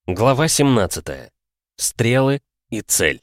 Глава 17. Стрелы и цель.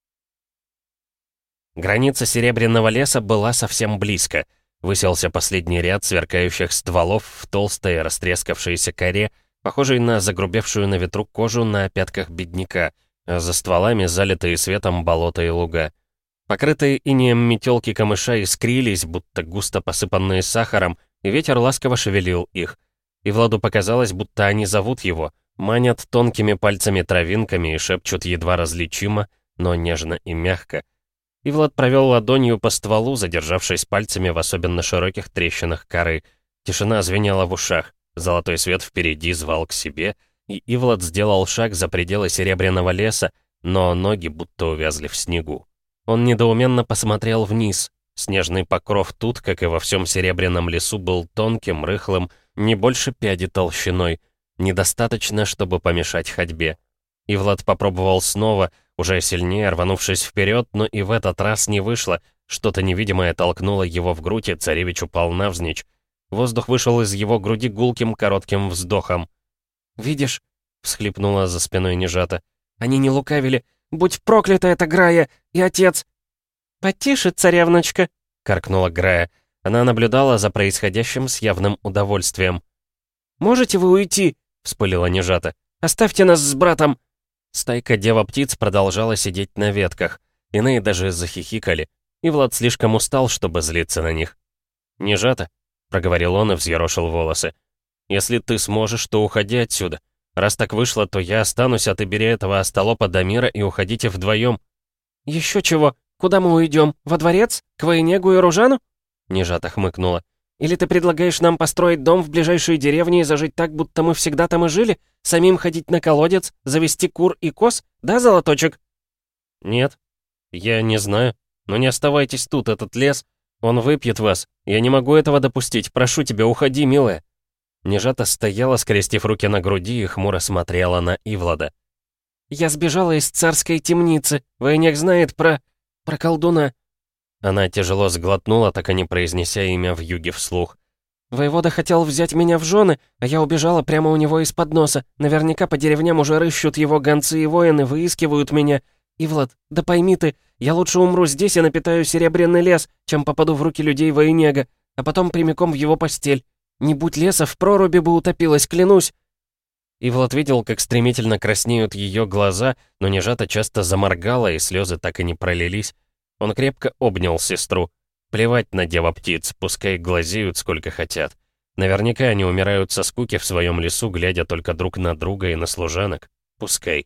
Граница Серебряного леса была совсем близко. Высился последний ряд сверкающих стволов в толстой растрескавшейся коре, похожей на загрубевшую на ветру кожу на пятках бедняка, а за стволами залитые светом болота и луга. Покрытые инеем метелки камыша искрились, будто густо посыпанные сахаром, и ветер ласково шевелил их. И Владу показалось, будто они зовут его, манят тонкими пальцами-травинками и шепчут едва различимо, но нежно и мягко. И Влад провел ладонью по стволу, задержавшись пальцами в особенно широких трещинах коры. Тишина звенела в ушах, золотой свет впереди звал к себе, и Ивлад сделал шаг за пределы Серебряного леса, но ноги будто увязли в снегу. Он недоуменно посмотрел вниз. Снежный покров тут, как и во всем Серебряном лесу, был тонким, рыхлым, не больше пяди толщиной. Недостаточно, чтобы помешать ходьбе. И Влад попробовал снова, уже сильнее рванувшись вперед, но и в этот раз не вышло. Что-то невидимое толкнуло его в грудь, и царевич упал навзничь. Воздух вышел из его груди гулким коротким вздохом. «Видишь?» — всхлипнула за спиной Нежата. «Они не лукавили. Будь проклята эта Грая и отец!» «Потише, царевночка!» — каркнула Грая. Она наблюдала за происходящим с явным удовольствием. «Можете вы уйти?» — вспылила Нежата. «Оставьте нас с братом!» Стайка дева-птиц продолжала сидеть на ветках. Иные даже захихикали. И Влад слишком устал, чтобы злиться на них. «Нежата», — проговорил он и взъерошил волосы. «Если ты сможешь, то уходи отсюда. Раз так вышло, то я останусь, а ты бери этого остолопа Дамира и уходите вдвоем». «Еще чего? Куда мы уйдем? Во дворец? К Военегу и Ружану?» Нежата хмыкнула. «Или ты предлагаешь нам построить дом в ближайшей деревне и зажить так, будто мы всегда там и жили? Самим ходить на колодец, завести кур и коз? Да, Золоточек?» «Нет. Я не знаю. Но не оставайтесь тут, этот лес. Он выпьет вас. Я не могу этого допустить. Прошу тебя, уходи, милая». Нежата стояла, скрестив руки на груди, и хмуро смотрела на Ивлада. «Я сбежала из царской темницы. Военег знает про колдуна». Она тяжело сглотнула, так и не произнеся имя вьюги вслух. «Воевода хотел взять меня в жены, а я убежала прямо у него из-под носа. Наверняка по деревням уже рыщут его гонцы и воины, выискивают меня. Ивлад, да пойми ты, я лучше умру здесь и напитаю Серебряный лес, чем попаду в руки людей Военега, а потом прямиком в его постель. Не будь леса, в проруби бы утопилась, клянусь». Ивлад видел, как стремительно краснеют ее глаза, но Нежата часто заморгала, и слезы так и не пролились. Он крепко обнял сестру. Плевать на дева-птиц, пускай глазеют сколько хотят. Наверняка они умирают со скуки в своем лесу, глядя только друг на друга и на служанок. Пускай.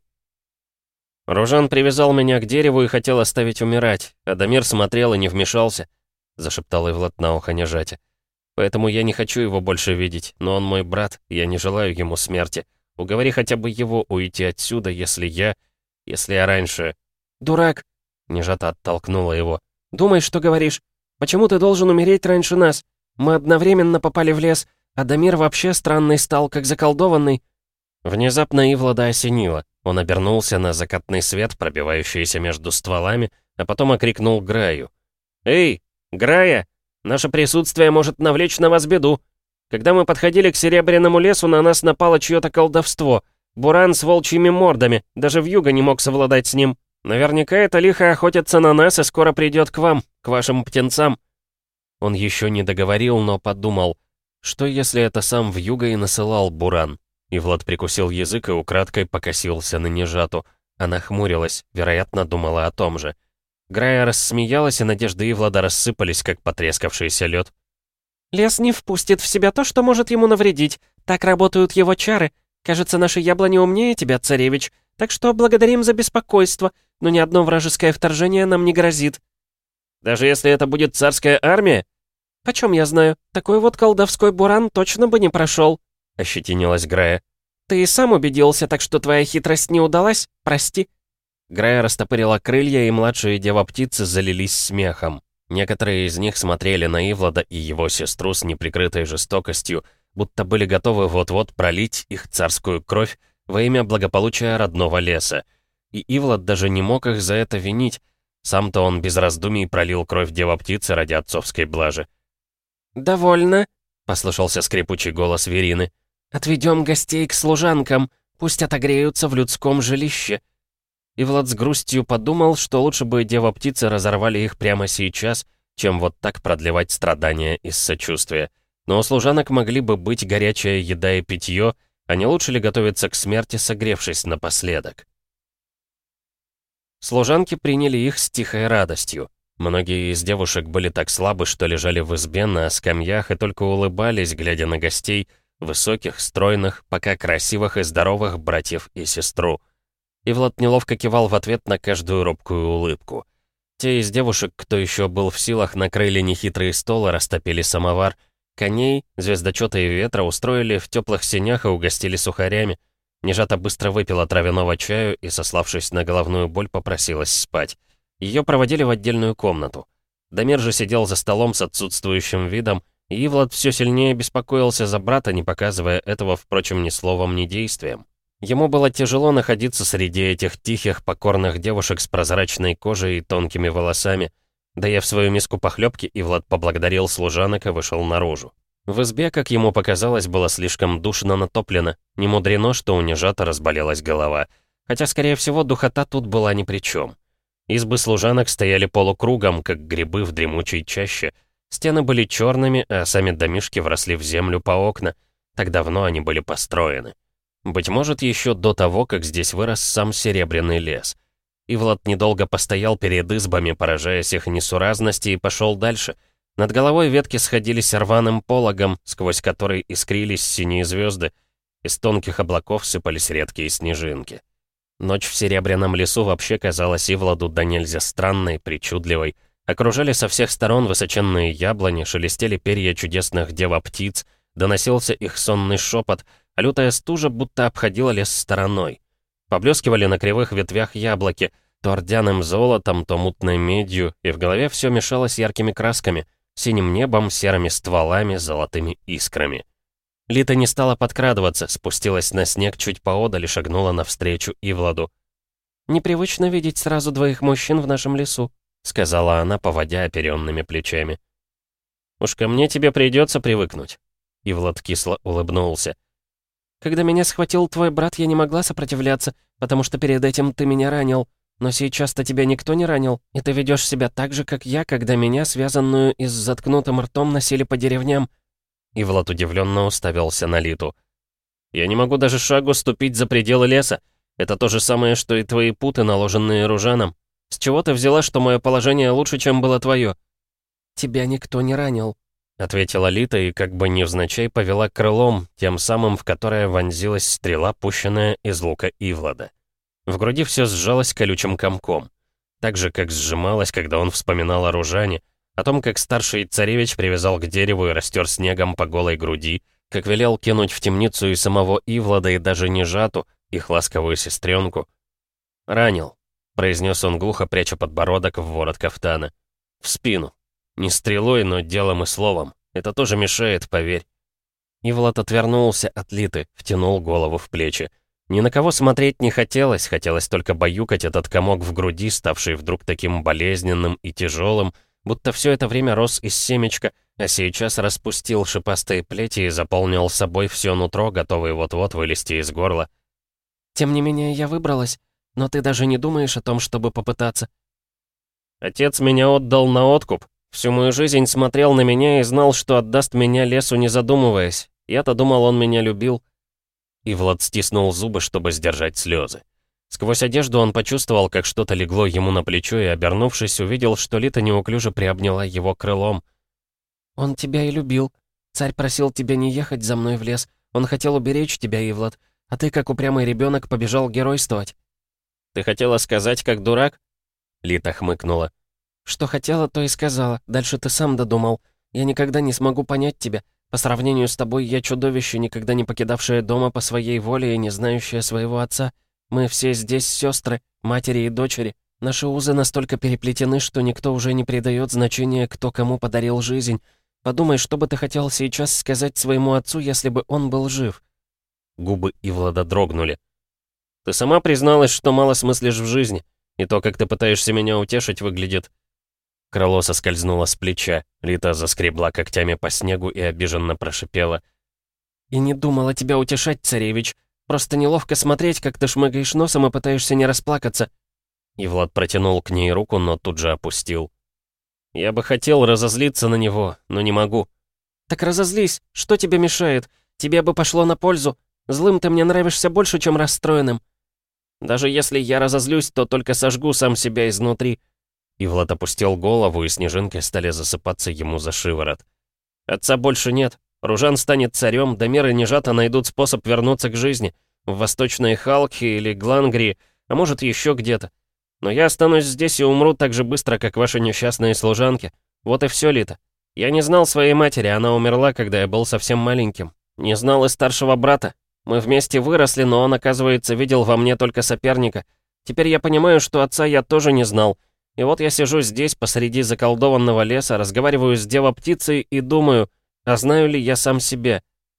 «Ружан привязал меня к дереву и хотел оставить умирать, а Дамир смотрел и не вмешался», — зашептал Ивлад на ухо Нежате. «Поэтому я не хочу его больше видеть, но он мой брат, я не желаю ему смерти. Уговори хотя бы его уйти отсюда, если я раньше...» «Дурак!» — Нежата оттолкнула его. «Думай, что говоришь. Почему ты должен умереть раньше нас? Мы одновременно попали в лес, а Дамир вообще странный стал, как заколдованный». Внезапно Ивлада осенило. Он обернулся на закатный свет, пробивающийся между стволами, а потом окрикнул Граю. «Эй, Грая! Наше присутствие может навлечь на вас беду. Когда мы подходили к Серебряному лесу, на нас напало чье-то колдовство. Буран с волчьими мордами, даже вьюга не мог совладать с ним. Наверняка это лихо охотится на нас и скоро придет к вам, к вашим птенцам». Он еще не договорил, но подумал, что если это сам вьюга и насылал Буран? И Влад прикусил язык и украдкой покосился на Нежату. Она хмурилась, вероятно, думала о том же. Грая рассмеялась, и надежды Ивлада рассыпались, как потрескавшийся лед. «Лес не впустит в себя то, что может ему навредить. Так работают его чары. Кажется, наши яблони умнее тебя, царевич. Так что благодарим за беспокойство, но ни одно вражеское вторжение нам не грозит». «Даже если это будет царская армия?» «Почем я знаю? Такой вот колдовской буран точно бы не прошел», — ощетинилась Грая. «Ты и сам убедился, так что твоя хитрость не удалась? Прости». Грая растопырила крылья, и младшие дева-птицы залились смехом. Некоторые из них смотрели на Ивлада и его сестру с неприкрытой жестокостью, будто были готовы вот-вот пролить их царскую кровь во имя благополучия родного леса. И Ивлад даже не мог их за это винить. Сам-то он без раздумий пролил кровь дева-птицы ради отцовской блажи. «Довольно», — послышался скрипучий голос Верины. «Отведем гостей к служанкам. Пусть отогреются в людском жилище». И Влад с грустью подумал, что лучше бы дева-птицы разорвали их прямо сейчас, чем вот так продлевать страдания из сочувствия. Но у служанок могли бы быть горячая еда и питье, а не лучше ли готовиться к смерти, согревшись напоследок? Служанки приняли их с тихой радостью. Многие из девушек были так слабы, что лежали в избе на скамьях и только улыбались, глядя на гостей, высоких, стройных, пока красивых и здоровых братьев и сестру. И Влад неловко кивал в ответ на каждую робкую улыбку. Те из девушек, кто еще был в силах, накрыли нехитрый стол и растопили самовар. Коней, звездочета и ветра устроили в теплых сенях и угостили сухарями. Нежата быстро выпила травяного чаю и, сославшись на головную боль, попросилась спать. Ее проводили в отдельную комнату. Дамир же сидел за столом с отсутствующим видом, и Влад все сильнее беспокоился за брата, не показывая этого, впрочем, ни словом, ни действием. Ему было тяжело находиться среди этих тихих, покорных девушек с прозрачной кожей и тонкими волосами. Доев свою миску похлебки, Ивлад поблагодарил служанок и вышел наружу. В избе, как ему показалось, было слишком душно натоплено. Не мудрено, что у Нежата разболелась голова. Хотя, скорее всего, духота тут была ни при чем. Избы служанок стояли полукругом, как грибы в дремучей чаще. Стены были черными, а сами домишки вросли в землю по окна. Так давно они были построены. Быть может, еще до того, как здесь вырос сам серебряный лес. Ивлад недолго постоял перед избами, поражаясь их несуразности, и пошел дальше. Над головой ветки сходились рваным пологом, сквозь который искрились синие звезды. Из тонких облаков сыпались редкие снежинки. Ночь в серебряном лесу вообще казалась Ивладу да нельзя странной, причудливой. Окружали со всех сторон высоченные яблони, шелестели перья чудесных дева-птиц, доносился их сонный шепот, а лютая стужа будто обходила лес стороной. Поблескивали на кривых ветвях яблоки, то ордяным золотом, то мутной медью, и в голове все мешалось яркими красками, синим небом, серыми стволами, золотыми искрами. Лита не стала подкрадываться, спустилась на снег чуть поодаль и шагнула навстречу Ивладу. «Непривычно видеть сразу двоих мужчин в нашем лесу», — сказала она, поводя оперенными плечами. «Уж ко мне тебе придется привыкнуть», — Ивлад кисло улыбнулся. «Когда меня схватил твой брат, я не могла сопротивляться, потому что перед этим ты меня ранил. Но сейчас-то тебя никто не ранил, и ты ведешь себя так же, как я, когда меня, связанную и с заткнутым ртом, носили по деревням». Ивлад удивленно уставился на Литу. «Я не могу даже шагу ступить за пределы леса. Это то же самое, что и твои путы, наложенные Ружаном. С чего ты взяла, что мое положение лучше, чем было твое?» «Тебя никто не ранил», — ответила Лита и как бы невзначай повела крылом, тем самым, в которое вонзилась стрела, пущенная из лука Ивлада. В груди все сжалось колючим комком. Так же, как сжималось, когда он вспоминал о Ружане, о том, как старший царевич привязал к дереву и растер снегом по голой груди, как велел кинуть в темницу и самого Ивлада, и даже Нежату, их ласковую сестренку. «Ранил», — произнес он глухо, пряча подбородок в ворот кафтана. «В спину. Не стрелой, но делом и словом. Это тоже мешает, поверь». Ивлад отвернулся от Литы, втянул голову в плечи. Ни на кого смотреть не хотелось, хотелось только баюкать этот комок в груди, ставший вдруг таким болезненным и тяжелым, будто все это время рос из семечка, а сейчас распустил шипастые плети и заполнил собой все нутро, готовый вот-вот вылезти из горла. «Тем не менее, я выбралась, но ты даже не думаешь о том, чтобы попытаться». «Отец меня отдал на откуп. Всю мою жизнь смотрел на меня и знал, что отдаст меня лесу, не задумываясь. Я-то думал, он меня любил». И Влад стиснул зубы, чтобы сдержать слезы. Сквозь одежду он почувствовал, как что-то легло ему на плечо, и, обернувшись, увидел, что Лита неуклюже приобняла его крылом. «Он тебя и любил. Царь просил тебя не ехать за мной в лес. Он хотел уберечь тебя, Ивлад, а ты, как упрямый ребенок, побежал геройствовать». «Ты хотела сказать, как дурак?» Лита хмыкнула. «Что хотела, то и сказала. Дальше ты сам додумал. Я никогда не смогу понять тебя. По сравнению с тобой я чудовище, никогда не покидавшее дома по своей воле и не знающее своего отца. Мы все здесь сестры, матери и дочери. Наши узы настолько переплетены, что никто уже не придает значения, кто кому подарил жизнь. Подумай, что бы ты хотел сейчас сказать своему отцу, если бы он был жив?» Губы Ивлада дрогнули. «Ты сама призналась, что мало смыслишь в жизни, и то, как ты пытаешься меня утешить, выглядит...» Крыло соскользнуло с плеча. Лита заскребла когтями по снегу и обиженно прошипела. «И не думала тебя утешать, царевич. Просто неловко смотреть, как ты шмыгаешь носом и пытаешься не расплакаться». И Влад протянул к ней руку, но тут же опустил. «Я бы хотел разозлиться на него, но не могу». «Так разозлись, что тебе мешает? Тебе бы пошло на пользу. Злым ты мне нравишься больше, чем расстроенным». «Даже если я разозлюсь, то только сожгу сам себя изнутри». И Влад опустил голову, и снежинки стали засыпаться ему за шиворот. «Отца больше нет. Ружан станет царем, Дамир и Нежата найдут способ вернуться к жизни. В Восточной Халке или Глангрии, а может еще где-то. Но я останусь здесь и умру так же быстро, как ваши несчастные служанки. Вот и все, Лита. Я не знал своей матери, она умерла, когда я был совсем маленьким. Не знал и старшего брата. Мы вместе выросли, но он, оказывается, видел во мне только соперника. Теперь я понимаю, что отца я тоже не знал. И вот я сижу здесь, посреди заколдованного леса, разговариваю с дева-птицей и думаю, а знаю ли я сам себя?»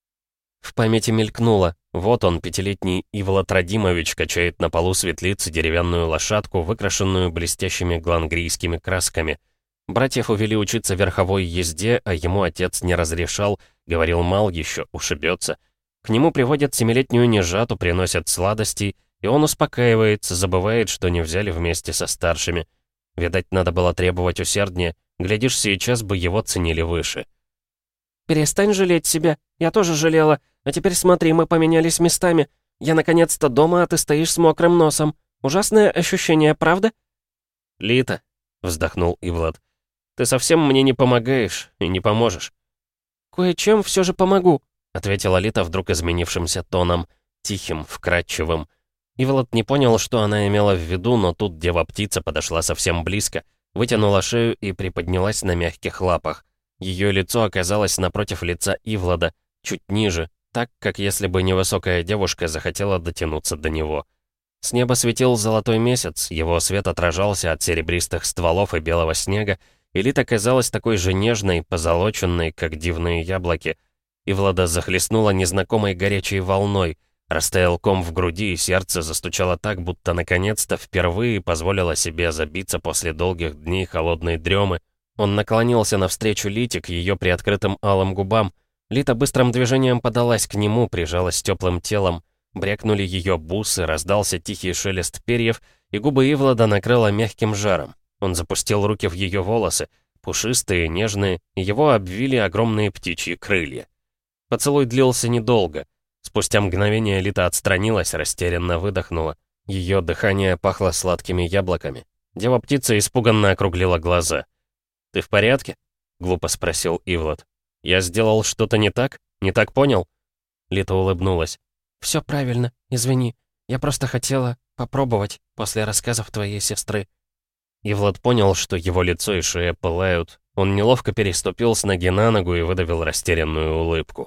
В памяти мелькнуло. Вот он, 5-летний Ивлад Радимович, качает на полу светлицы деревянную лошадку, выкрашенную блестящими глангрийскими красками. Братьев увели учиться верховой езде, а ему отец не разрешал, говорил, мал еще, ушибется. К нему приводят 7-летнюю Нежату, приносят сладостей, и он успокаивается, забывает, что не взяли вместе со старшими. Видать, надо было требовать усерднее, глядишь, сейчас бы его ценили выше. «Перестань жалеть себя. Я тоже жалела. А теперь смотри, мы поменялись местами. Я наконец-то дома, а ты стоишь с мокрым носом. Ужасное ощущение, правда?» «Лита», — вздохнул Ивлад, — «ты совсем мне не помогаешь и не поможешь». «Кое-чем все же помогу», — ответила Лита вдруг изменившимся тоном, тихим, вкрадчивым. Ивлад не понял, что она имела в виду, но тут дева-птица подошла совсем близко, вытянула шею и приподнялась на мягких лапах. Ее лицо оказалось напротив лица Ивлада, чуть ниже, так, как если бы невысокая девушка захотела дотянуться до него. С неба светил золотой месяц, его свет отражался от серебристых стволов и белого снега, и Лита казалась такой же нежной, позолоченной, как дивные яблоки. Ивлада захлестнула незнакомой горячей волной, растаял ком в груди, и сердце застучало так, будто наконец-то впервые позволило себе забиться после долгих дней холодной дремы. Он наклонился навстречу Лите к ее приоткрытым алым губам. Лита быстрым движением подалась к нему, прижалась теплым телом. Брякнули ее бусы, раздался тихий шелест перьев, и губы Ивлада накрыло мягким жаром. Он запустил руки в ее волосы, пушистые, нежные, и его обвили огромные птичьи крылья. Поцелуй длился недолго. Спустя мгновение Лита отстранилась, растерянно выдохнула. Ее дыхание пахло сладкими яблоками. Дева-птица испуганно округлила глаза. «Ты в порядке?» — глупо спросил Ивлад. «Я сделал что-то не так? Не так понял?» Лита улыбнулась. «Все правильно, извини. Я просто хотела попробовать после рассказов твоей сестры». Ивлад понял, что его лицо и шея пылают. Он неловко переступил с ноги на ногу и выдавил растерянную улыбку.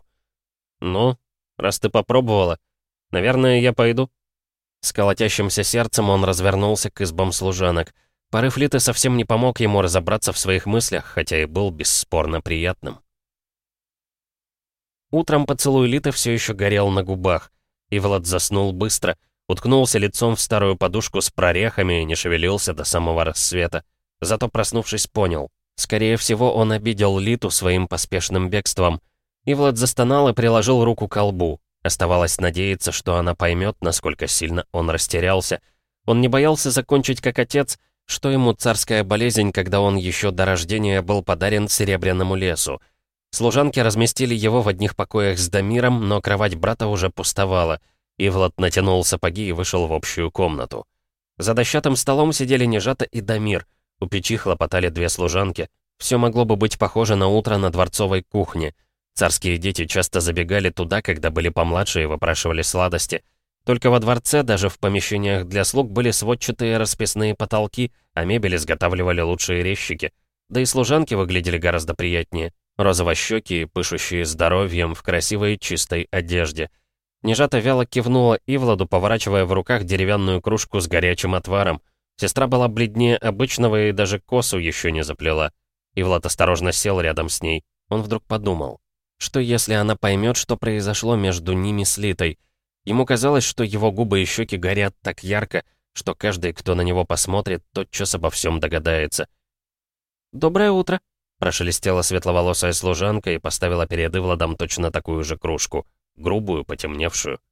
«Ну, раз ты попробовала, наверное, я пойду?» С колотящимся сердцем он развернулся к избам служанок. Порыв Литы совсем не помог ему разобраться в своих мыслях, хотя и был бесспорно приятным. Утром поцелуй Литы все еще горел на губах. Ивлад заснул быстро, уткнулся лицом в старую подушку с прорехами и не шевелился до самого рассвета. Зато, проснувшись, понял. Скорее всего, он обидел Литу своим поспешным бегством. Ивлад застонал и приложил руку к колбу. Оставалось надеяться, что она поймет, насколько сильно он растерялся. Он не боялся закончить как отец, что ему царская болезнь, когда он еще до рождения был подарен Серебряному лесу. Служанки разместили его в одних покоях с Дамиром, но кровать брата уже пустовала. Ивлад натянул сапоги и вышел в общую комнату. За дощатым столом сидели Нежата и Дамир. У печи хлопотали 2 служанки. Все могло бы быть похоже на утро на дворцовой кухне. Царские дети часто забегали туда, когда были помладше и выпрашивали сладости. Только во дворце, даже в помещениях для слуг, были сводчатые расписные потолки, а мебель изготавливали лучшие резчики. Да и служанки выглядели гораздо приятнее. Розовощёкие, пышущие здоровьем, в красивой чистой одежде. Нежата вяло кивнула Ивладу, поворачивая в руках деревянную кружку с горячим отваром. Сестра была бледнее обычного и даже косу еще не заплела. Ивлад осторожно сел рядом с ней. Он вдруг подумал, что если она поймет, что произошло между ними с Литой. Ему казалось, что его губы и щеки горят так ярко, что каждый, кто на него посмотрит, тотчас обо всем догадается. «Доброе утро», — прошелестела светловолосая служанка и поставила перед Ивладом точно такую же кружку, грубую, потемневшую.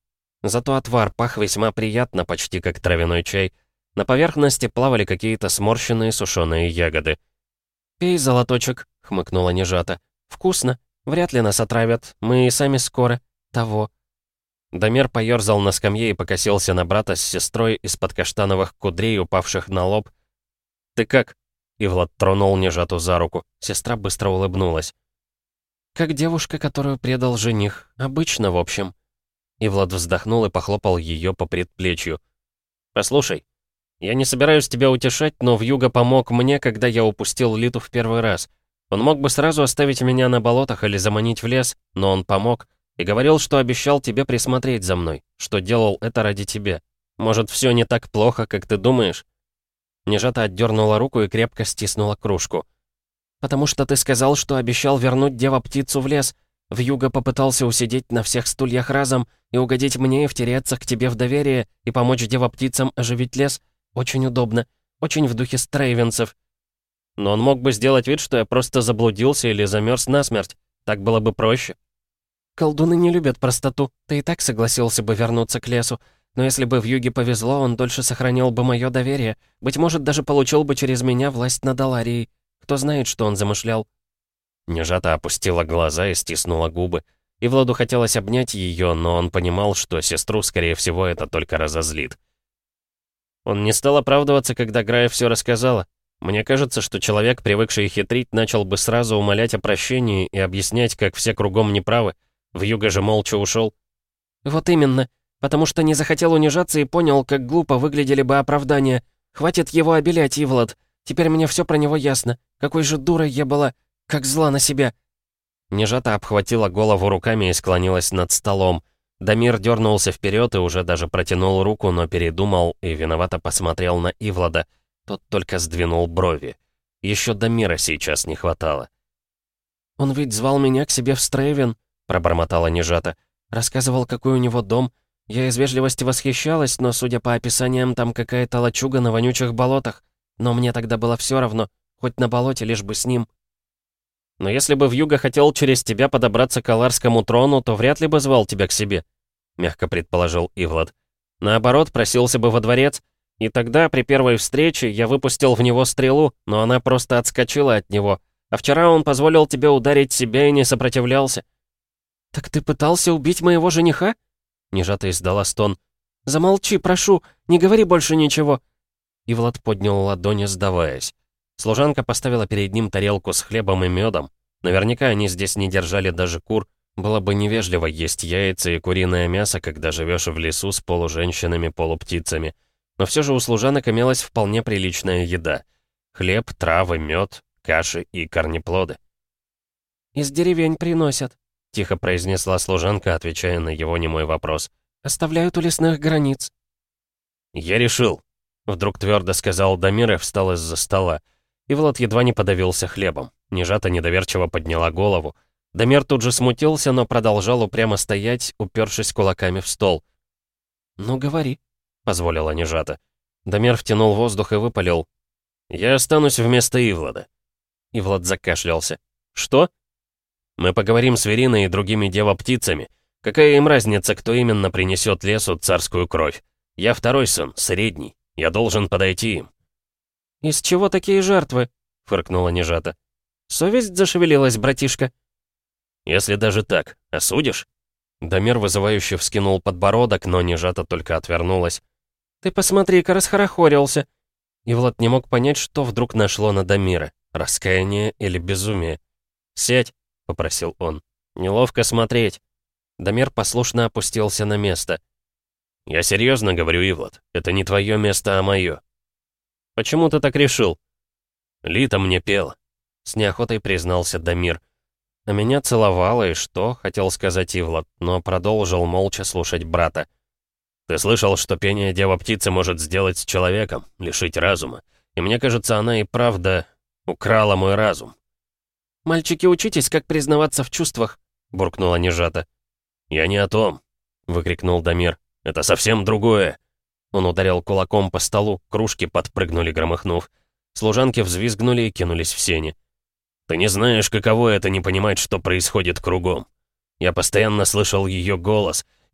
Зато отвар пах весьма приятно, почти как травяной чай. На поверхности плавали какие-то сморщенные сушеные ягоды. «Пей, золоточек», — хмыкнула Нежата. «Вкусно. Вряд ли нас отравят. Мы и сами скоро. Того». Дамир поёрзал на скамье и покосился на брата с сестрой из-под каштановых кудрей, упавших на лоб. «Ты как?» — Ивлад тронул Нежату за руку. Сестра быстро улыбнулась. «Как девушка, которую предал жених. Обычно, в общем». Ивлад вздохнул и похлопал ее по предплечью. «Послушай, я не собираюсь тебя утешать, но Вьюга помог мне, когда я упустил Литу в первый раз. Он мог бы сразу оставить меня на болотах или заманить в лес, но он помог и говорил, что обещал тебе присмотреть за мной, что делал это ради тебя. Может, все не так плохо, как ты думаешь?» Нежата отдернула руку и крепко стиснула кружку. «Потому что ты сказал, что обещал вернуть дева-птицу в лес. Вьюга попытался усидеть на всех стульях разом и угодить мне и втереться к тебе в доверие и помочь дева-птицам оживить лес. Очень удобно. Очень в духе стрейвенцев. Но он мог бы сделать вид, что я просто заблудился или замерз насмерть. Так было бы проще. Колдуны не любят простоту. Ты и так согласился бы вернуться к лесу. Но если бы Вьюге повезло, он дольше сохранил бы мое доверие. Быть может, даже получил бы через меня власть над Аларией. Кто знает, что он замышлял». Нежата опустила глаза и стиснула губы. И Владу хотелось обнять ее, но он понимал, что сестру, скорее всего, это только разозлит. Он не стал оправдываться, когда Грая все рассказала. Мне кажется, что человек, привыкший хитрить, начал бы сразу умолять о прощении и объяснять, как все кругом неправы. Вьюга же молча ушел. «Вот именно. Потому что не захотел унижаться и понял, как глупо выглядели бы оправдания. Хватит его обелять, Ивлад. Теперь мне все про него ясно. Какой же дурой я была. Как зла на себя». Нежата обхватила голову руками и склонилась над столом. Дамир дернулся вперед и уже даже протянул руку, но передумал и виновато посмотрел на Ивлада. Тот только сдвинул брови. Еще Дамира сейчас не хватало. «Он ведь звал меня к себе в Стрейвен», — пробормотала Нежата. «Рассказывал, какой у него дом. Я из вежливости восхищалась, но, судя по описаниям, там какая-то лачуга на вонючих болотах. Но мне тогда было все равно, хоть на болоте, лишь бы с ним». «Но если бы Вьюга хотел через тебя подобраться к Аларскому трону, то вряд ли бы звал тебя к себе», — мягко предположил Ивлад. «Наоборот, просился бы во дворец, и тогда, при первой встрече, я выпустил в него стрелу, но она просто отскочила от него. А вчера он позволил тебе ударить себя и не сопротивлялся». «Так ты пытался убить моего жениха?» Нежата издала стон. «Замолчи, прошу, не говори больше ничего». Ивлад поднял ладони, сдаваясь. Служанка поставила перед ним тарелку с хлебом и медом. Наверняка они здесь не держали даже кур. Было бы невежливо есть яйца и куриное мясо, когда живешь в лесу с полуженщинами-полуптицами. Но все же у служанок имелась вполне приличная еда. Хлеб, травы, мед, каши и корнеплоды. «Из деревень приносят», — тихо произнесла служанка, отвечая на его немой вопрос. «Оставляют у лесных границ». «Я решил», — вдруг твердо сказал Дамир и встал из-за стола. Ивлад едва не подавился хлебом. Нежата недоверчиво подняла голову. Дамир тут же смутился, но продолжал упрямо стоять, упершись кулаками в стол. «Ну, говори», — позволила Нежата. Дамир втянул воздух и выпалил. «Я останусь вместо Ивлада». Ивлад закашлялся. «Что?» «Мы поговорим с Вериной и другими дева-птицами. Какая им разница, кто именно принесет лесу царскую кровь? Я второй сын, средний. Я должен подойти им». «Из чего такие жертвы?» — фыркнула Нежата. «Совесть зашевелилась, братишка?» «Если даже так, осудишь?» Дамир вызывающе вскинул подбородок, но Нежата только отвернулась. «Ты посмотри-ка, расхорохорился!» Ивлад не мог понять, что вдруг нашло на Дамира. Раскаяние или безумие. «Сядь!» — попросил он. «Неловко смотреть». Дамир послушно опустился на место. «Я серьезно говорю, Ивлад, это не твое место, а мое». «Почему ты так решил?» «Лита мне пела», — с неохотой признался Дамир. «А меня целовала, и что?» — хотел сказать Ивлад, но продолжил молча слушать брата. «Ты слышал, что пение дева-птицы может сделать с человеком, лишить разума. И мне кажется, она и правда украла мой разум». «Мальчики, учитесь, как признаваться в чувствах», — буркнула Нежата. «Я не о том», — выкрикнул Дамир. «Это совсем другое». Он ударил кулаком по столу, кружки подпрыгнули, громыхнув. Служанки взвизгнули и кинулись в сени. «Ты не знаешь, каково это не понимать, что происходит кругом. Я постоянно слышал ее голос,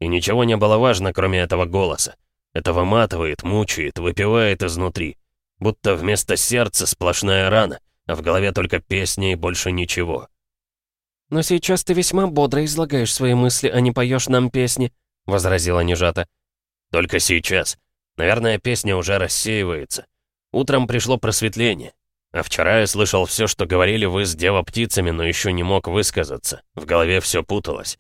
И ничего не было важно, кроме этого голоса. Это выматывает, мучает, выпивает изнутри. Будто вместо сердца сплошная рана, а в голове только песни и больше ничего. «Но сейчас ты весьма бодро излагаешь свои мысли, а не поешь нам песни», — возразила Нежата. «Только сейчас. Наверное, песня уже рассеивается. Утром пришло просветление. А вчера я слышал все, что говорили вы с дева-птицами, но еще не мог высказаться. В голове все путалось».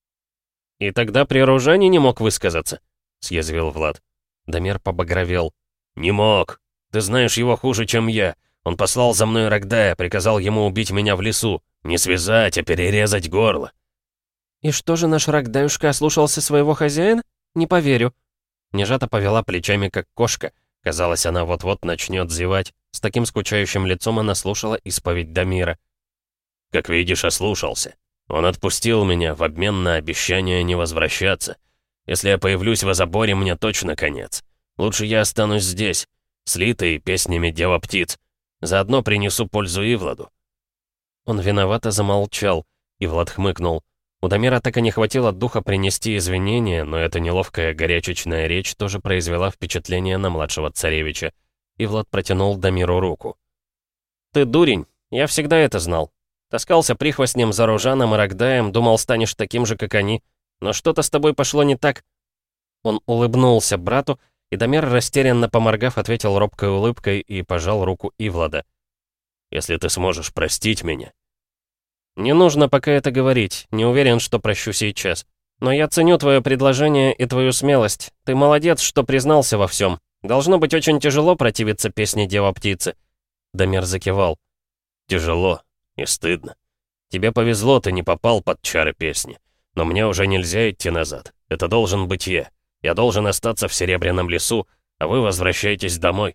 «И тогда при Ружане не мог высказаться?» — съязвил Влад. Дамир побагровел. «Не мог. Ты знаешь его хуже, чем я. Он послал за мной Рогдая, приказал ему убить меня в лесу. Не связать, а перерезать горло». «И что же наш Рогдаюшка ослушался своего хозяина? Не поверю». Нежата повела плечами, как кошка. Казалось, она вот-вот начнет зевать. С таким скучающим лицом она слушала исповедь Дамира. «Как видишь, ослушался. Он отпустил меня в обмен на обещание не возвращаться. Если я появлюсь в Азаборе, мне точно конец. Лучше я останусь здесь, слитый песнями дева-птиц. Заодно принесу пользу Ивладу». Он виновато замолчал, и Влад хмыкнул. У Дамира так и не хватило духа принести извинения, но эта неловкая горячечная речь тоже произвела впечатление на младшего царевича. И Влад протянул Дамиру руку. «Ты дурень, я всегда это знал. Таскался прихвостнем за Ружаном и Рогдаем, думал, станешь таким же, как они. Но что-то с тобой пошло не так». Он улыбнулся брату, и Дамир, растерянно поморгав, ответил робкой улыбкой и пожал руку Ивлада. «Если ты сможешь простить меня». «Не нужно пока это говорить, не уверен, что прощу сейчас. Но я ценю твое предложение и твою смелость. Ты молодец, что признался во всем. Должно быть очень тяжело противиться песне Дева-птицы». Дамир закивал. «Тяжело и стыдно. Тебе повезло, ты не попал под чары песни. Но мне уже нельзя идти назад. Это должен быть я. Я должен остаться в Серебряном лесу, а вы возвращаетесь домой».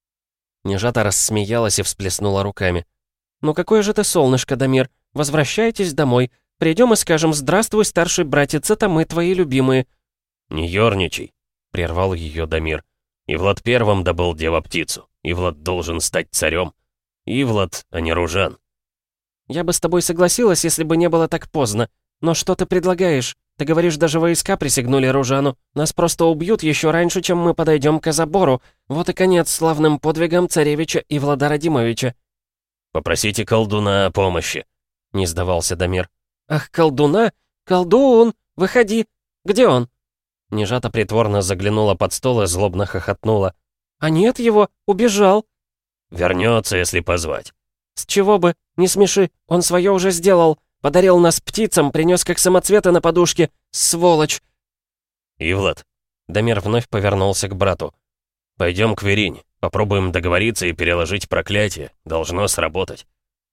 Нежата рассмеялась и всплеснула руками. «Ну какое же ты солнышко, Дамир! Возвращайтесь домой. Придем и скажем: здравствуй, старший братец, это мы, твои любимые». «Не ерничай», — прервал ее Дамир. «Ивлад первым добыл дева-птицу. Ивлад должен стать царем. Ивлад, а не Ружан». «Я бы с тобой согласилась, если бы не было так поздно. Но что ты предлагаешь? Ты говоришь, даже войска присягнули Ружану. Нас просто убьют еще раньше, чем мы подойдем к Азабору. Вот и конец славным подвигам царевича Ивлада Радимовича». «Попросите колдуна о помощи», — не сдавался Дамир. «Ах, колдуна? Колдун! Выходи! Где он?» Нежата притворно заглянула под стол и злобно хохотнула. «А нет его! Убежал!» «Вернется, если позвать». «С чего бы? Не смеши! Он свое уже сделал! Подарил нас птицам, принес как самоцветы на подушке! Сволочь!» «Ивлад», — Дамир вновь повернулся к брату. «Пойдем к Верине. Попробуем договориться и переложить проклятие. Должно сработать».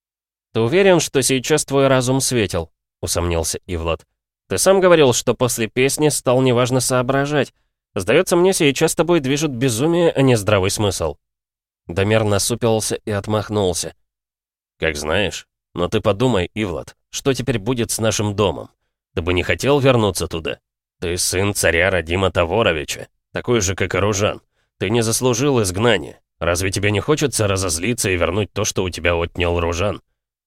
«Ты уверен, что сейчас твой разум светил?» — усомнился Ивлад. «Ты сам говорил, что после песни стал неважно соображать. Сдается мне, сейчас тобой движет безумие, а не здравый смысл». Дамир насупился и отмахнулся. «Как знаешь. Но ты подумай, Ивлад, что теперь будет с нашим домом? Ты бы не хотел вернуться туда? Ты сын царя Радима Таворовича, такой же, как и Ружан. Ты не заслужил изгнания. Разве тебе не хочется разозлиться и вернуть то, что у тебя отнял Ружан?»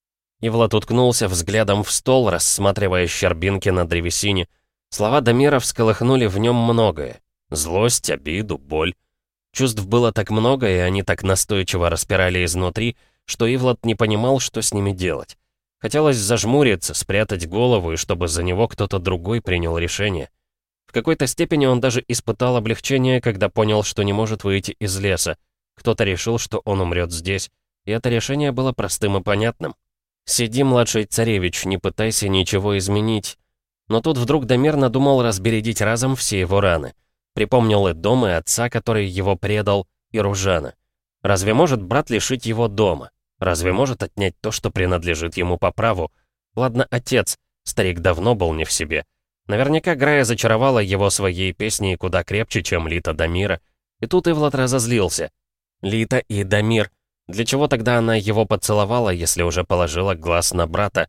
Ивлад уткнулся взглядом в стол, рассматривая щербинки на древесине. Слова Дамира всколыхнули в нем многое. Злость, обиду, боль. Чувств было так много, и они так настойчиво распирали изнутри, что Ивлад не понимал, что с ними делать. Хотелось зажмуриться, спрятать голову, и чтобы за него кто-то другой принял решение. В какой-то степени он даже испытал облегчение, когда понял, что не может выйти из леса. Кто-то решил, что он умрет здесь, и это решение было простым и понятным. «Сиди, младший царевич, не пытайся ничего изменить». Но тут вдруг Дамир надумал разбередить разом все его раны. Припомнил и дом, и отца, который его предал, и Ружана. Разве может брат лишить его дома? Разве может отнять то, что принадлежит ему по праву? Ладно, отец. Старик давно был не в себе. Наверняка Грая зачаровала его своей песней куда крепче, чем Лита Дамира. И тут Ивлад разозлился. Лита и Дамир. Для чего тогда она его поцеловала, если уже положила глаз на брата?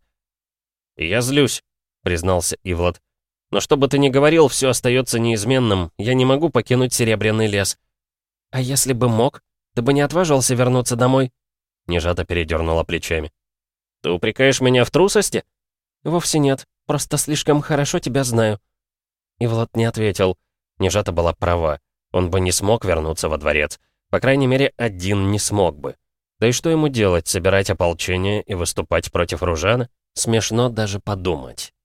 «Я злюсь», — признался Ивлад. «Но что бы ты ни говорил, все остается неизменным. Я не могу покинуть Серебряный лес». «А если бы мог, ты бы не отважился вернуться домой?» Нежата передернула плечами. «Ты упрекаешь меня в трусости?» «Вовсе нет. Просто слишком хорошо тебя знаю». Ивлад не ответил. Нежата была права. Он бы не смог вернуться во дворец. По крайней мере, один не смог бы. Да и что ему делать, собирать ополчение и выступать против Ружана? Смешно даже подумать.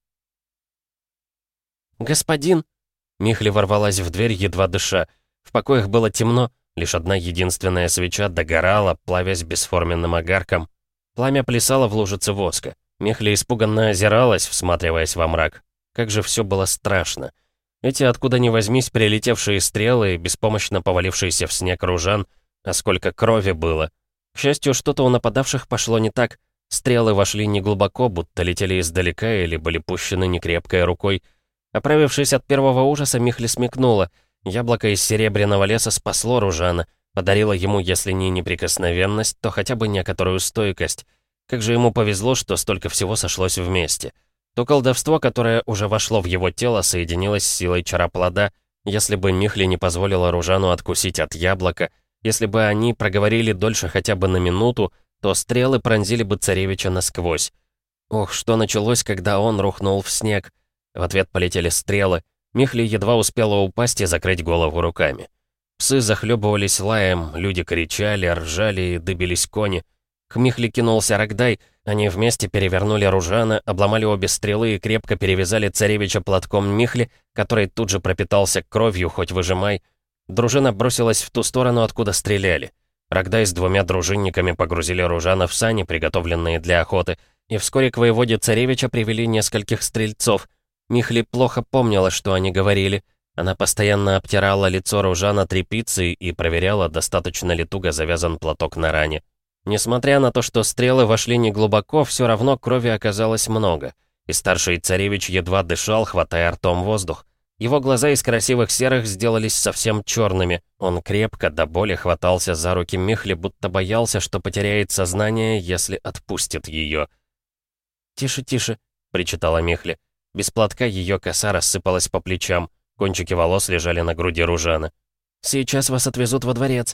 «Господин!» Михли ворвалась в дверь, едва дыша. В покоях было темно, лишь одна единственная свеча догорала, плавясь бесформенным огарком. Пламя плясало в лужице воска. Михли испуганно озиралась, всматриваясь во мрак. Как же все было страшно. Эти откуда ни возьмись прилетевшие стрелы, беспомощно повалившиеся в снег Ружан, а сколько крови было. К счастью, что-то у нападавших пошло не так. Стрелы вошли неглубоко, будто летели издалека или были пущены некрепкой рукой. Оправившись от первого ужаса, Михли смекнула. Яблоко из серебряного леса спасло Ружана, подарило ему, если не неприкосновенность, то хотя бы некоторую стойкость. Как же ему повезло, что столько всего сошлось вместе. То колдовство, которое уже вошло в его тело, соединилось с силой чароплода. Если бы Михли не позволила Ружану откусить от яблока, если бы они проговорили дольше хотя бы на минуту, то стрелы пронзили бы царевича насквозь. Ох, что началось, когда он рухнул в снег. В ответ полетели стрелы. Михли едва успела упасть и закрыть голову руками. Псы захлебывались лаем, люди кричали, ржали и дыбились кони. К Михли кинулся Рогдай, они вместе перевернули Ружана, обломали обе стрелы и крепко перевязали царевича платком Михли, который тут же пропитался кровью, хоть выжимай. Дружина бросилась в ту сторону, откуда стреляли. Рогдай с двумя дружинниками погрузили Ружана в сани, приготовленные для охоты, и вскоре к воеводе царевича привели нескольких стрельцов. Михли плохо помнила, что они говорили. Она постоянно обтирала лицо Ружана тряпицей и проверяла, достаточно ли туго завязан платок на ране. Несмотря на то, что стрелы вошли неглубоко, все равно крови оказалось много. И старший царевич едва дышал, хватая ртом воздух. Его глаза из красивых серых сделались совсем черными. Он крепко до боли хватался за руки Михли, будто боялся, что потеряет сознание, если отпустит ее. «Тише, тише», — причитала Михли. Без платка ее коса рассыпалась по плечам. Кончики волос лежали на груди Ружана. «Сейчас вас отвезут во дворец».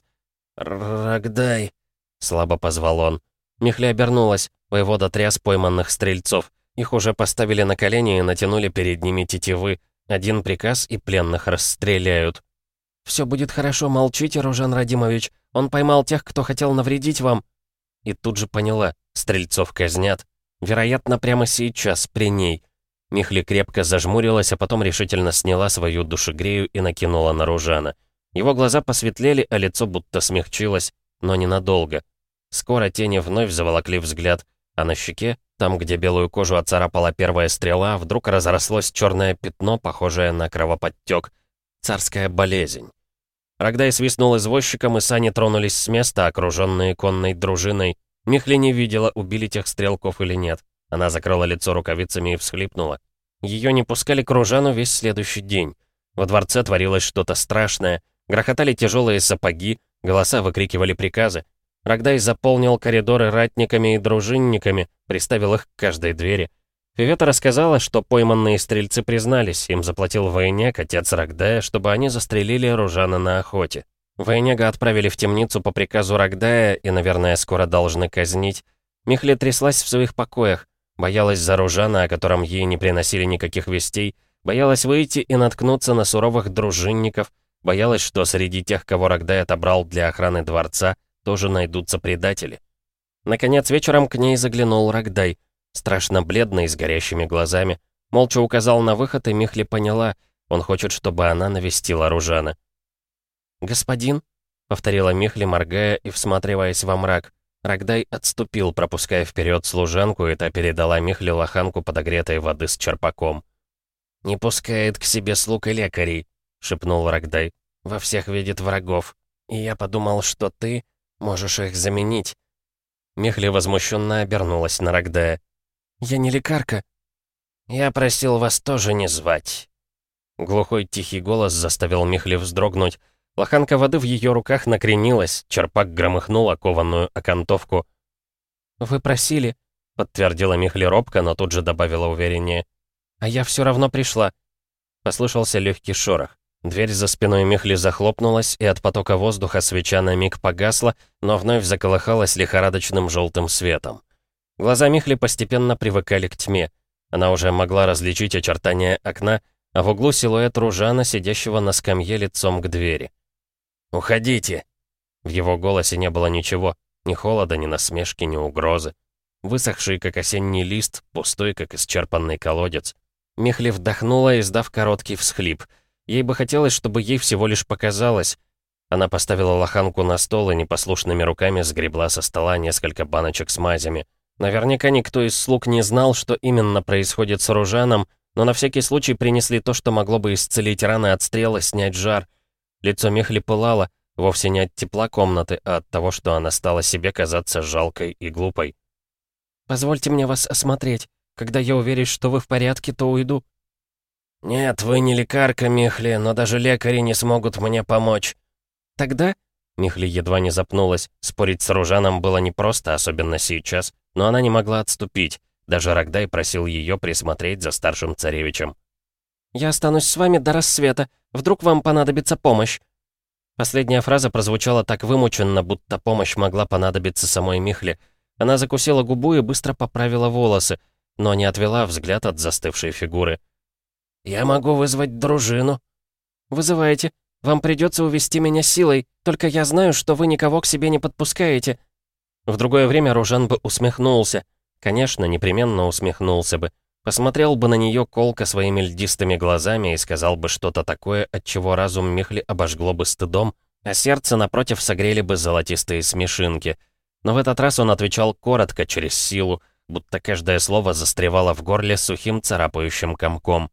«Рогдай», — слабо позвал он. Михли обернулась. Воевода тряс пойманных стрельцов. Их уже поставили на колени и натянули перед ними тетивы. Один приказ, и пленных расстреляют. «Все будет хорошо, молчите, Ружан Радимович. Он поймал тех, кто хотел навредить вам». И тут же поняла, стрельцов казнят. Вероятно, прямо сейчас, при ней. Михли крепко зажмурилась, а потом решительно сняла свою душегрею и накинула на Ружана. Его глаза посветлели, а лицо будто смягчилось, но ненадолго. Скоро тени вновь заволокли взгляд, а на щеке, там, где белую кожу оцарапала первая стрела, вдруг разрослось черное пятно, похожее на кровоподтек. Царская болезнь. Рогдай свистнул извозчиком, и сани тронулись с места, окруженные конной дружиной. Михли не видела, убили тех стрелков или нет. Она закрыла лицо рукавицами и всхлипнула. Ее не пускали к Ружану весь следующий день. Во дворце творилось что-то страшное. Грохотали тяжелые сапоги, голоса выкрикивали приказы. Рогдай заполнил коридоры ратниками и дружинниками, приставил их к каждой двери. Фивета рассказала, что пойманные стрельцы признались, им заплатил военек, отец Рогдая, чтобы они застрелили Ружана на охоте. Военега отправили в темницу по приказу Рогдая и, наверное, скоро должны казнить. Михли тряслась в своих покоях, боялась за Ружана, о котором ей не приносили никаких вестей, боялась выйти и наткнуться на суровых дружинников, боялась, что среди тех, кого Рогдай отобрал для охраны дворца, тоже найдутся предатели. Наконец, вечером к ней заглянул Рогдай, страшно бледный, с горящими глазами. Молча указал на выход, и Михли поняла, он хочет, чтобы она навестила Ружана. «Господин?» — повторила Михли, моргая и всматриваясь во мрак. Рогдай отступил, пропуская вперед служанку, и та передала Михли лоханку подогретой воды с черпаком. «Не пускает к себе слуг и лекарей», — шепнул Рогдай. «Во всех видит врагов. И я подумал, что ты можешь их заменить». Михли возмущенно обернулась на Рогдая. «Я не лекарка». «Я просил вас тоже не звать». Глухой тихий голос заставил Михли вздрогнуть. Лоханка воды в ее руках накренилась, черпак громыхнул окованную окантовку. «Вы просили», — подтвердила Михли робко, но тут же добавила уверение. «А я все равно пришла». Послышался легкий шорох. Дверь за спиной Михли захлопнулась, и от потока воздуха свеча на миг погасла, но вновь заколыхалась лихорадочным желтым светом. Глаза Михли постепенно привыкали к тьме. Она уже могла различить очертания окна, а в углу силуэт Ружана, сидящего на скамье лицом к двери. «Уходите!» В его голосе не было ничего, ни холода, ни насмешки, ни угрозы. Высохший, как осенний лист, пустой, как исчерпанный колодец. Михли вдохнула, издав короткий всхлип. Ей бы хотелось, чтобы ей всего лишь показалось. Она поставила лоханку на стол и непослушными руками сгребла со стола несколько баночек с мазями. Наверняка никто из слуг не знал, что именно происходит с Ружаном, но на всякий случай принесли то, что могло бы исцелить раны от стрела, снять жар. Лицо Михли пылало, вовсе не от тепла комнаты, а от того, что она стала себе казаться жалкой и глупой. «Позвольте мне вас осмотреть. Когда я уверюсь, что вы в порядке, то уйду». «Нет, вы не лекарка, Михли, но даже лекари не смогут мне помочь». «Тогда...» Михли едва не запнулась. Спорить с Ружаном было непросто, особенно сейчас, но она не могла отступить. Даже Рогдай просил ее присмотреть за старшим царевичем. «Я останусь с вами до рассвета. Вдруг вам понадобится помощь?» Последняя фраза прозвучала так вымученно, будто помощь могла понадобиться самой Михле. Она закусила губу и быстро поправила волосы, но не отвела взгляд от застывшей фигуры. «Я могу вызвать дружину». «Вызывайте. Вам придется увести меня силой, только я знаю, что вы никого к себе не подпускаете». В другое время Ружан бы усмехнулся. Конечно, непременно усмехнулся бы. Посмотрел бы на нее колко своими льдистыми глазами и сказал бы что-то такое, от чего разум Михли обожгло бы стыдом, а сердце, напротив, согрели бы золотистые смешинки. Но в этот раз он отвечал коротко, через силу, будто каждое слово застревало в горле сухим царапающим комком.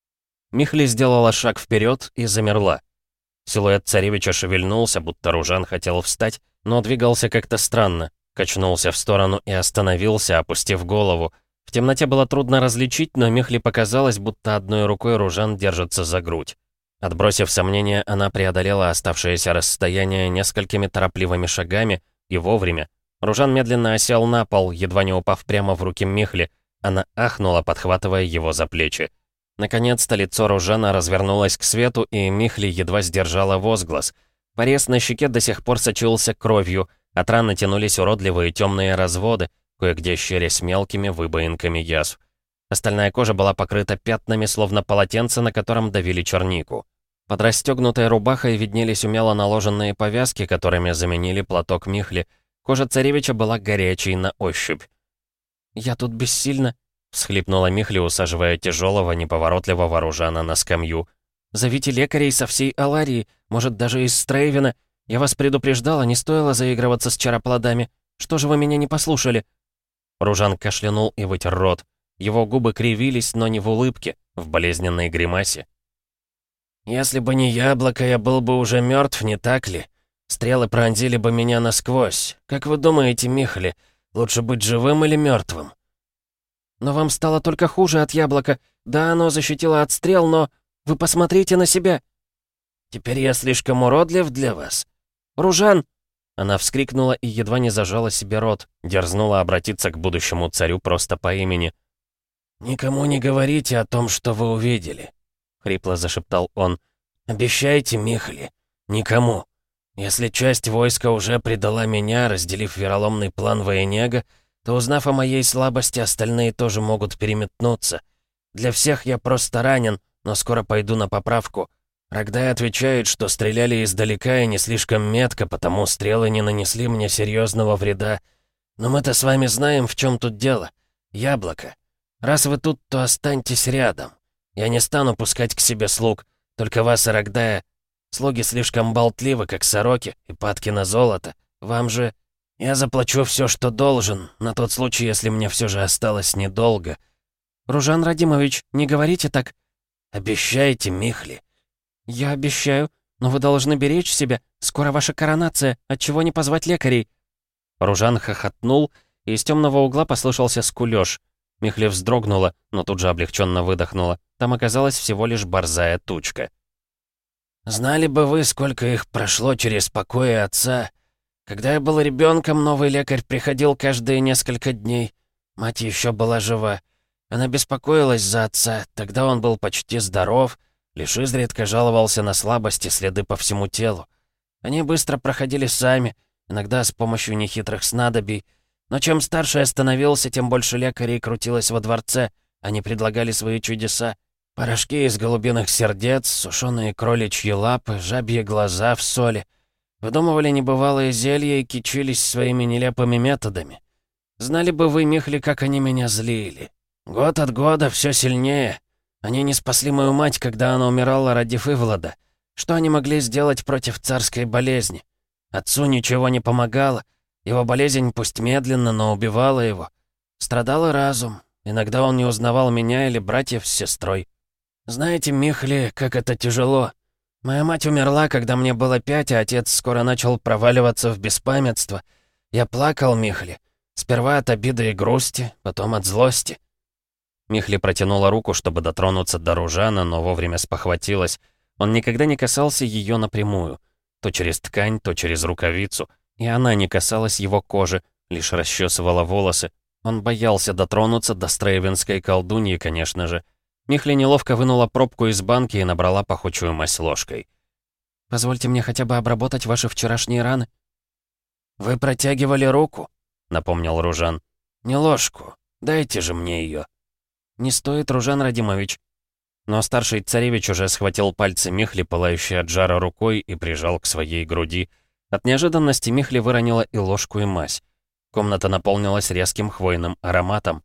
Михли сделала шаг вперед и замерла. Силуэт царевича шевельнулся, будто Ружан хотел встать, но двигался как-то странно. Качнулся в сторону и остановился, опустив голову. В темноте было трудно различить, но Михли показалось, будто одной рукой Ружан держится за грудь. Отбросив сомнения, она преодолела оставшееся расстояние несколькими торопливыми шагами и вовремя. Ружан медленно осел на пол, едва не упав прямо в руки Михли. Она ахнула, подхватывая его за плечи. Наконец-то лицо Ружана развернулось к свету, и Михли едва сдержала возглас. Порез на щеке до сих пор сочился кровью, от раны тянулись уродливые темные разводы, кое-где щерясь мелкими выбоинками язв. Остальная кожа была покрыта пятнами, словно полотенце, на котором давили чернику. Под расстегнутой рубахой виднелись умело наложенные повязки, которыми заменили платок Михли. Кожа царевича была горячей на ощупь. «Я тут бессильна», — всхлипнула Михли, усаживая тяжелого, неповоротливого Ружана на скамью. «Зовите лекарей со всей Аларии, может, даже из Стрейвена. Я вас предупреждала, не стоило заигрываться с чароплодами. Что же вы меня не послушали?» Ружан кашлянул и вытер рот. Его губы кривились, но не в улыбке, в болезненной гримасе. «Если бы не яблоко, я был бы уже мертв, не так ли? Стрелы пронзили бы меня насквозь. Как вы думаете, Михли, лучше быть живым или мертвым?» «Но вам стало только хуже от яблока. Да, оно защитило от стрел, но... Вы посмотрите на себя!» «Теперь я слишком уродлив для вас?» «Ружан!» Она вскрикнула и едва не зажала себе рот, дерзнула обратиться к будущему царю просто по имени. «Никому не говорите о том, что вы увидели», — хрипло зашептал он. «Обещайте, Михли, никому. Если часть войска уже предала меня, разделив вероломный план Военега, то, узнав о моей слабости, остальные тоже могут переметнуться. Для всех я просто ранен, но скоро пойду на поправку. Рогдай отвечает, что стреляли издалека и не слишком метко, потому стрелы не нанесли мне серьезного вреда. Но мы-то с вами знаем, в чем тут дело. Яблоко. Раз вы тут, то останьтесь рядом. Я не стану пускать к себе слуг, только вас и Рогдая. Слуги слишком болтливы, как сороки, и падки на золото. Вам же... Я заплачу все, что должен, на тот случай, если мне все же осталось недолго. Ружан Радимович, не говорите так. Обещайте, Михли. Я обещаю, но вы должны беречь себя. Скоро ваша коронация, отчего не позвать лекарей? Ружан хохотнул, и из темного угла послышался скулёж. Михли вздрогнула, но тут же облегченно выдохнула. Там оказалась всего лишь борзая тучка. «Знали бы вы, сколько их прошло через покои отца. Когда я был ребенком, новый лекарь приходил каждые несколько дней. Мать еще была жива. Она беспокоилась за отца, тогда он был почти здоров, лишь изредка жаловался на слабости, следы по всему телу. Они быстро проходили сами, иногда с помощью нехитрых снадобий. Но чем старше я становился, тем больше лекарей крутилось во дворце, они предлагали свои чудеса. Порошки из голубиных сердец, сушеные кроличьи лапы, жабьи глаза в соли. Выдумывали небывалые зелья и кичились своими нелепыми методами. Знали бы вы, Михли, как они меня злили. Год от года все сильнее. Они не спасли мою мать, когда она умирала, родив Ивлада. Что они могли сделать против царской болезни? Отцу ничего не помогало. Его болезнь, пусть медленно, но убивала его. Страдал и разум. Иногда он не узнавал меня или братьев с сестрой. Знаете, Михли, как это тяжело. Моя мать умерла, когда мне было 5, а отец скоро начал проваливаться в беспамятство. Я плакал, Михли. Сперва от обиды и грусти, потом от злости. Михли протянула руку, чтобы дотронуться до Ружана, но вовремя спохватилась. Он никогда не касался ее напрямую. То через ткань, то через рукавицу. И она не касалась его кожи, лишь расчесывала волосы. Он боялся дотронуться до стрейвенской колдуньи, конечно же. Михли неловко вынула пробку из банки и набрала пахучую мазь ложкой. «Позвольте мне хотя бы обработать ваши вчерашние раны». «Вы протягивали руку», — напомнил Ружан. «Не ложку. Дайте же мне ее». «Не стоит, Ружан Радимович». Но старший царевич уже схватил пальцы Михли, пылающие от жара рукой, и прижал к своей груди. От неожиданности Михли выронила и ложку, и мазь. Комната наполнилась резким хвойным ароматом.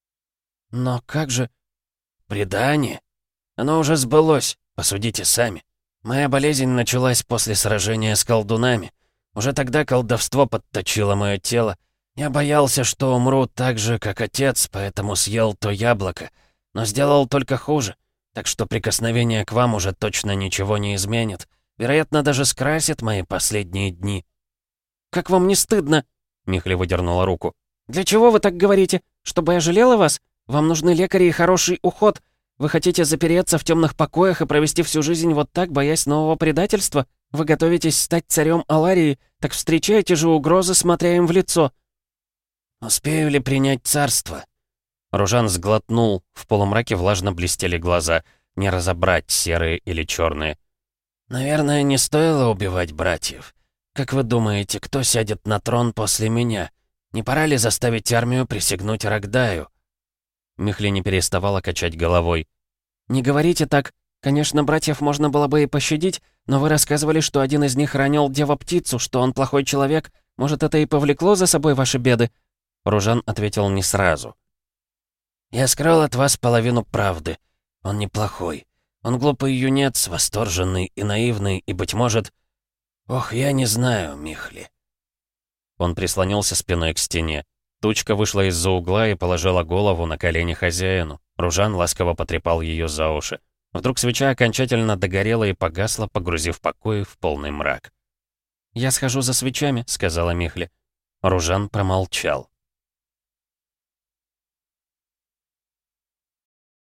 «Но как же...» «Предание? Оно уже сбылось, посудите сами. Моя болезнь началась после сражения с колдунами. Уже тогда колдовство подточило мое тело. Я боялся, что умру так же, как отец, поэтому съел то яблоко. Но сделал только хуже. Так что прикосновение к вам уже точно ничего не изменит. Вероятно, даже скрасит мои последние дни». «Как вам не стыдно?» Михли выдернула руку. «Для чего вы так говорите? Чтобы я жалела вас? Вам нужны лекари и хороший уход. Вы хотите запереться в темных покоях и провести всю жизнь вот так, боясь нового предательства? Вы готовитесь стать царем Аларии, так встречайте же угрозы, смотря им в лицо». «Успею ли принять царство?» Ружан сглотнул, в полумраке влажно блестели глаза. Не разобрать, серые или черные. «Наверное, не стоило убивать братьев. Как вы думаете, кто сядет на трон после меня? Не пора ли заставить армию присягнуть Рогдаю?» Михли не переставала качать головой. «Не говорите так. Конечно, братьев можно было бы и пощадить, но вы рассказывали, что один из них ранил Дева-птицу, что он плохой человек. Может, это и повлекло за собой ваши беды?» Ружан ответил не сразу. «Я скрыл от вас половину правды. Он неплохой. Он глупый юнец, восторженный и наивный, и, быть может... Ох, я не знаю, Михли». Он прислонился спиной к стене. Тучка вышла из-за угла и положила голову на колени хозяину. Ружан ласково потрепал ее за уши. Вдруг свеча окончательно догорела и погасла, погрузив покой в полный мрак. «Я схожу за свечами», — сказала Михли. Ружан промолчал.